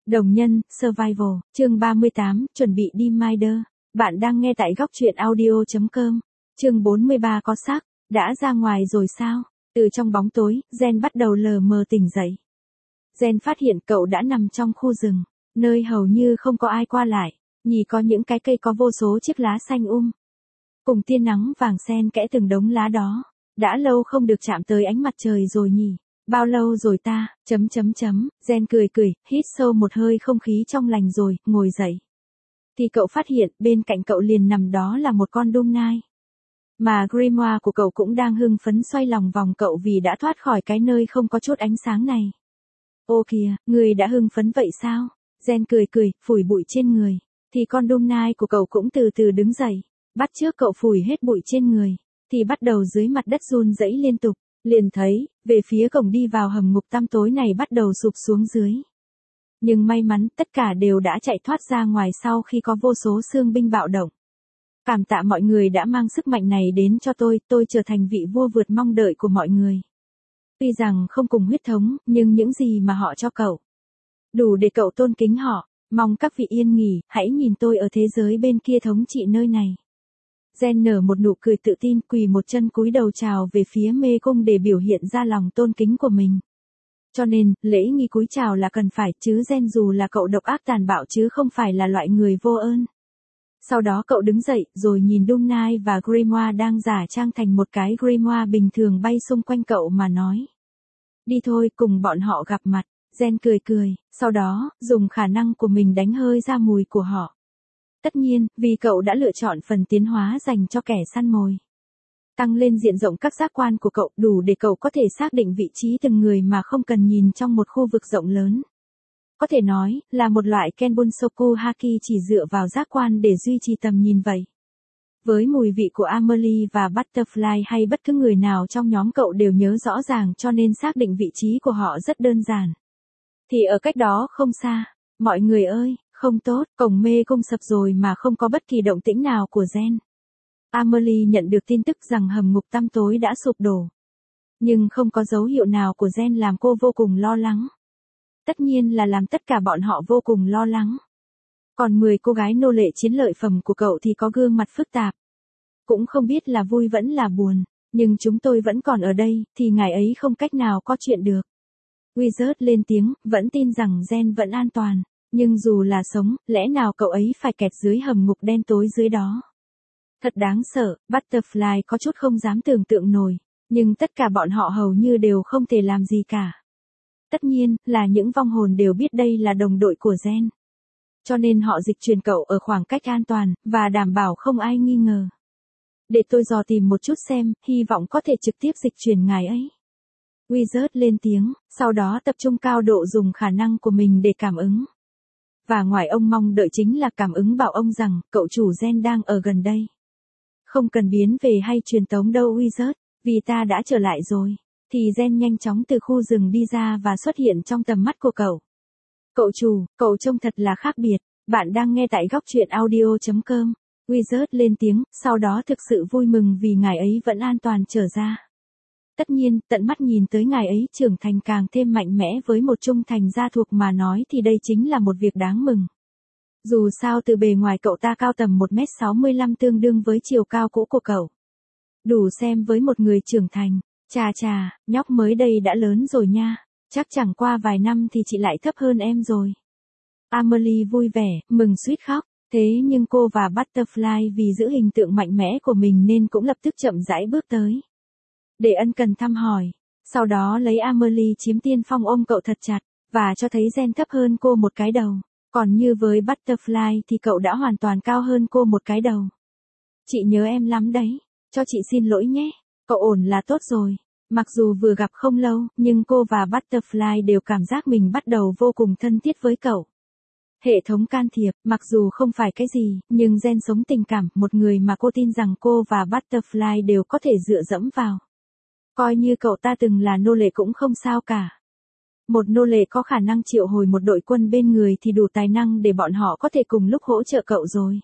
Đồng nhân, Survival, chương 38, chuẩn bị đi Minder. Bạn đang nghe tại góc truyện audio.com. Chương 43 có xác, đã ra ngoài rồi sao? Từ trong bóng tối, Jen bắt đầu lờ mờ tỉnh dậy. Jen phát hiện cậu đã nằm trong khu rừng, nơi hầu như không có ai qua lại, nhì có những cái cây có vô số chiếc lá xanh cùng tia nắng vàng xen kẽ từng đống lá đó. Đã lâu không được chạm tới ánh mặt trời rồi nhỉ? Bao lâu rồi ta, Jen cười, hít sâu một hơi không khí trong lành rồi, ngồi dậy. Thì cậu phát hiện, bên cạnh cậu liền nằm đó là một con đung nai. Mà grimoire của cậu cũng đang hưng phấn xoay lòng vòng cậu vì đã thoát khỏi cái nơi không có chút ánh sáng này. Ô kìa, người đã hưng phấn vậy sao? Jen cười, phủi bụi trên người. Thì con đung nai của cậu cũng từ từ đứng dậy. Bắt trước cậu phủi hết bụi trên người. Thì bắt đầu dưới mặt đất run rẩy liên tục. Liền thấy, về phía cổng đi vào hầm ngục tăm tối này bắt đầu sụp xuống dưới. Nhưng may mắn, tất cả đều đã chạy thoát ra ngoài sau khi có vô số xương binh bạo động. Cảm tạ mọi người đã mang sức mạnh này đến cho tôi trở thành vị vua vượt mong đợi của mọi người. Tuy rằng không cùng huyết thống, nhưng những gì mà họ cho cậu, đủ để cậu tôn kính họ. Mong các vị yên nghỉ, hãy nhìn tôi ở thế giới bên kia thống trị nơi này. Jen nở một nụ cười tự tin, quỳ một chân cúi đầu chào về phía mê cung để biểu hiện ra lòng tôn kính của mình. Cho nên, lễ nghi cúi chào là cần phải, chứ Jen dù là cậu độc ác tàn bạo chứ không phải là loại người vô ơn. Sau đó cậu đứng dậy, rồi nhìn Đung Nai và grimoire đang giả trang thành một cái grimoire bình thường bay xung quanh cậu mà nói. Đi thôi, cùng bọn họ gặp mặt. Jen cười, sau đó, dùng khả năng của mình đánh hơi ra mùi của họ. Tất nhiên, vì cậu đã lựa chọn phần tiến hóa dành cho kẻ săn mồi. Tăng lên diện rộng các giác quan của cậu đủ để cậu có thể xác định vị trí từng người mà không cần nhìn trong một khu vực rộng lớn. Có thể nói, là một loại Kenbunsoku Haki chỉ dựa vào giác quan để duy trì tầm nhìn vậy. Với mùi vị của Amelie và Butterfly hay bất cứ người nào trong nhóm cậu đều nhớ rõ ràng cho nên xác định vị trí của họ rất đơn giản. Thì ở cách đó không xa, mọi người ơi. Không tốt, cổng mê cung sập rồi mà không có bất kỳ động tĩnh nào của Jen. Amelie nhận được tin tức rằng hầm ngục tăm tối đã sụp đổ. Nhưng không có dấu hiệu nào của Jen làm cô vô cùng lo lắng. Tất nhiên là làm tất cả bọn họ vô cùng lo lắng. Còn 10 cô gái nô lệ chiến lợi phẩm của cậu thì có gương mặt phức tạp. Cũng không biết là vui vẫn là buồn, nhưng chúng tôi vẫn còn ở đây, thì ngài ấy không cách nào có chuyện được. Wizard lên tiếng, vẫn tin rằng Jen vẫn an toàn. Nhưng dù là sống, lẽ nào cậu ấy phải kẹt dưới hầm ngục đen tối dưới đó? Thật đáng sợ, Butterfly có chút không dám tưởng tượng nổi, nhưng tất cả bọn họ hầu như đều không thể làm gì cả. Tất nhiên, là những vong hồn đều biết đây là đồng đội của Jen. Cho nên họ dịch chuyển cậu ở khoảng cách an toàn, và đảm bảo không ai nghi ngờ. Để tôi dò tìm một chút xem, hy vọng có thể trực tiếp dịch chuyển ngài ấy. Wizard lên tiếng, sau đó tập trung cao độ dùng khả năng của mình để cảm ứng. Và ngoài ông mong đợi chính là cảm ứng bảo ông rằng, cậu chủ Jen đang ở gần đây. Không cần biến về hay truyền tống đâu Wizard, vì ta đã trở lại rồi. Thì Jen nhanh chóng từ khu rừng đi ra và xuất hiện trong tầm mắt của cậu. Cậu chủ, cậu trông thật là khác biệt, bạn đang nghe tại góc truyện audio.com. Wizard lên tiếng, sau đó thực sự vui mừng vì ngài ấy vẫn an toàn trở ra. Tất nhiên, tận mắt nhìn tới ngài ấy trưởng thành càng thêm mạnh mẽ với một trung thành gia thuộc mà nói thì đây chính là một việc đáng mừng. Dù sao từ bề ngoài cậu ta cao tầm 1m65 tương đương với chiều cao cũ của cậu. Đủ xem với một người trưởng thành. Chà, nhóc mới đây đã lớn rồi nha. Chắc chẳng qua vài năm thì chị lại thấp hơn em rồi. Amelie vui vẻ, mừng suýt khóc. Thế nhưng cô và Butterfly vì giữ hình tượng mạnh mẽ của mình nên cũng lập tức chậm rãi bước tới. Để ân cần thăm hỏi. Sau đó lấy Amelie chiếm tiên phong ôm cậu thật chặt, và cho thấy Jen thấp hơn cô một cái đầu. Còn như với Butterfly thì cậu đã hoàn toàn cao hơn cô một cái đầu. Chị nhớ em lắm đấy, cho chị xin lỗi nhé, cậu ổn là tốt rồi. Mặc dù vừa gặp không lâu, nhưng cô và Butterfly đều cảm giác mình bắt đầu vô cùng thân thiết với cậu. Hệ thống can thiệp, mặc dù không phải cái gì, nhưng Jen sống tình cảm, một người mà cô tin rằng cô và Butterfly đều có thể dựa dẫm vào. Coi như cậu ta từng là nô lệ cũng không sao cả. Một nô lệ có khả năng triệu hồi một đội quân bên người thì đủ tài năng để bọn họ có thể cùng lúc hỗ trợ cậu rồi.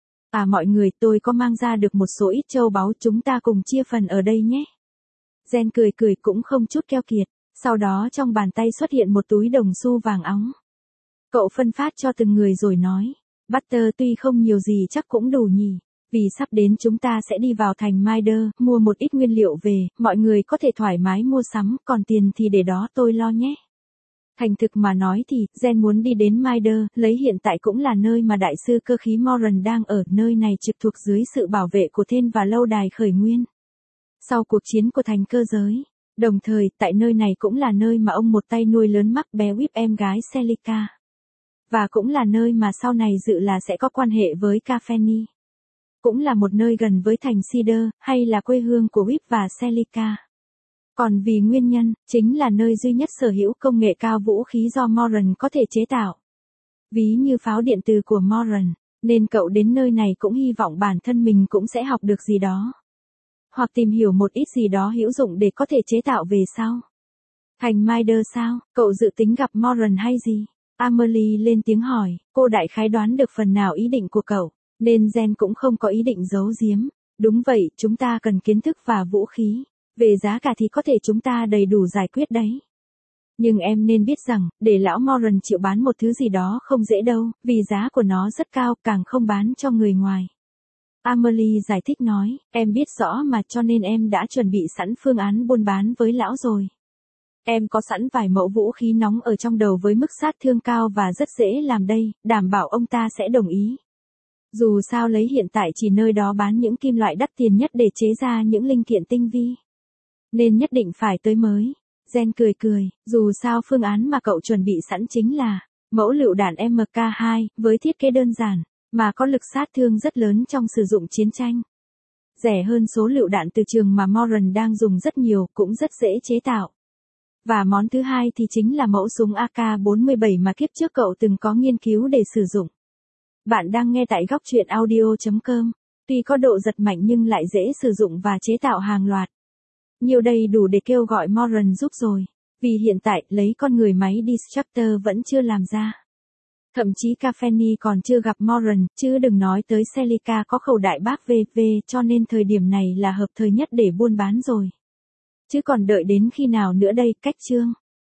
À mọi người, tôi có mang ra được một số ít châu báu, chúng ta cùng chia phần ở đây nhé. Jen cười cũng không chút keo kiệt, sau đó trong bàn tay xuất hiện một túi đồng xu vàng óng. Cậu phân phát cho từng người rồi nói. Butter tuy không nhiều gì chắc cũng đủ nhỉ. Vì sắp đến chúng ta sẽ đi vào thành Mider, mua một ít nguyên liệu về, mọi người có thể thoải mái mua sắm, còn tiền thì để đó tôi lo nhé. Thành thực mà nói thì, Jen muốn đi đến Mider, lấy hiện tại cũng là nơi mà đại sư cơ khí Moran đang ở, nơi này trực thuộc dưới sự bảo vệ của Thên và lâu đài khởi nguyên. Sau cuộc chiến của thành cơ giới, đồng thời, tại nơi này cũng là nơi mà ông một tay nuôi lớn mắc bé Whip em gái Celica. Và cũng là nơi mà sau này dự là sẽ có quan hệ với Cafeni. Cũng là một nơi gần với thành Cider, hay là quê hương của Whip và Celica. Còn vì nguyên nhân, chính là nơi duy nhất sở hữu công nghệ cao vũ khí do Moran có thể chế tạo. Ví như pháo điện từ của Moran, nên cậu đến nơi này cũng hy vọng bản thân mình cũng sẽ học được gì đó. Hoặc tìm hiểu một ít gì đó hữu dụng để có thể chế tạo về sau. Thành Mider sao, cậu dự tính gặp Moran hay gì? Amelie lên tiếng hỏi, cô đại khái đoán được phần nào ý định của cậu, nên Jen cũng không có ý định giấu giếm. Đúng vậy, chúng ta cần kiến thức và vũ khí. Về giá cả thì có thể chúng ta đầy đủ giải quyết đấy. Nhưng em nên biết rằng, để lão Moran chịu bán một thứ gì đó không dễ đâu, vì giá của nó rất cao, càng không bán cho người ngoài. Amelie giải thích nói, em biết rõ mà cho nên em đã chuẩn bị sẵn phương án buôn bán với lão rồi. Em có sẵn vài mẫu vũ khí nóng ở trong đầu với mức sát thương cao và rất dễ làm đây, đảm bảo ông ta sẽ đồng ý. Dù sao lấy hiện tại chỉ nơi đó bán những kim loại đắt tiền nhất để chế ra những linh kiện tinh vi. Nên nhất định phải tới mới. Jen cười cười, dù sao phương án mà cậu chuẩn bị sẵn chính là mẫu lựu đạn MK2 với thiết kế đơn giản, mà có lực sát thương rất lớn trong sử dụng chiến tranh. Rẻ hơn số lựu đạn từ trường mà Moran đang dùng rất nhiều, cũng rất dễ chế tạo. Và món thứ hai thì chính là mẫu súng AK-47 mà kiếp trước cậu từng có nghiên cứu để sử dụng. Bạn đang nghe tại góc truyện audio.com. Tuy có độ giật mạnh nhưng lại dễ sử dụng và chế tạo hàng loạt. Nhiều đây đủ để kêu gọi Moran giúp rồi. Vì hiện tại, lấy con người máy Destructor vẫn chưa làm ra. Thậm chí Cafeni còn chưa gặp Moran, chứ đừng nói tới Celica có khẩu đại bác VV, cho nên thời điểm này là hợp thời nhất để buôn bán rồi. Chứ còn đợi đến khi nào nữa đây, cách chương.